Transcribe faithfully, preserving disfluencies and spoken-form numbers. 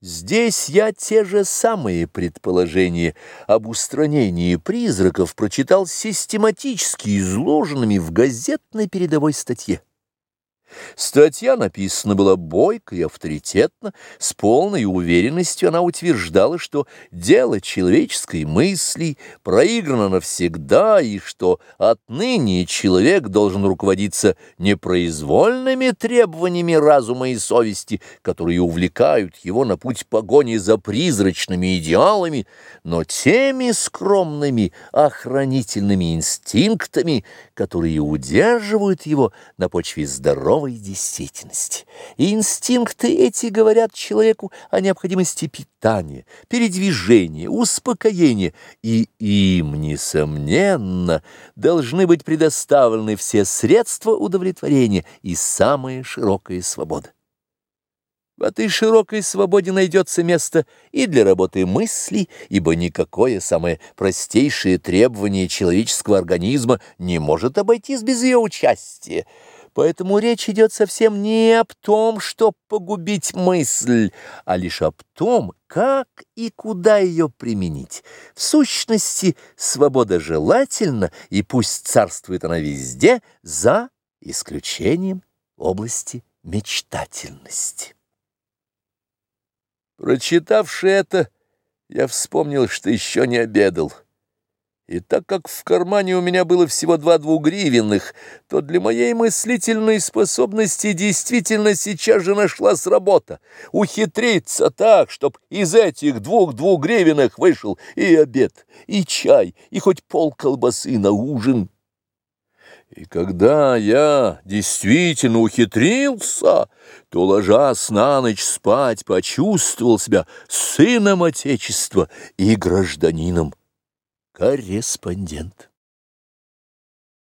Здесь я те же самые предположения об устранении призраков прочитал систематически изложенными в газетной передовой статье. Статья написана была бойко и авторитетно, с полной уверенностью она утверждала, что дело человеческой мысли проиграно навсегда, и что отныне человек должен руководиться не произвольными требованиями разума и совести, которые увлекают его на путь погони за призрачными идеалами, но теми скромными охранительными инстинктами, которые удерживают его на почве здоровой действительности. И инстинкты эти говорят человеку о необходимости питания, передвижения, успокоения, и им, несомненно, должны быть предоставлены все средства удовлетворения и самая широкая свобода. В этой широкой свободе найдется место и для работы мысли, ибо никакое самое простейшее требование человеческого организма не может обойтись без ее участия. Поэтому речь идет совсем не об том, чтобы погубить мысль, а лишь об том, как и куда ее применить. В сущности, свобода желательна, и пусть царствует она везде, за исключением области мечтательности. Прочитавши это, я вспомнил, что еще не обедал. И так как в кармане у меня было всего два двугривенных, то для моей мыслительной способности действительно сейчас же нашлась работа — ухитриться так, чтоб из этих двух двугривенных вышел и обед, и чай, и хоть пол колбасы на ужин. И когда я действительно ухитрился, то, ложась на ночь спать, почувствовал себя сыном Отечества и гражданином. Корреспондент.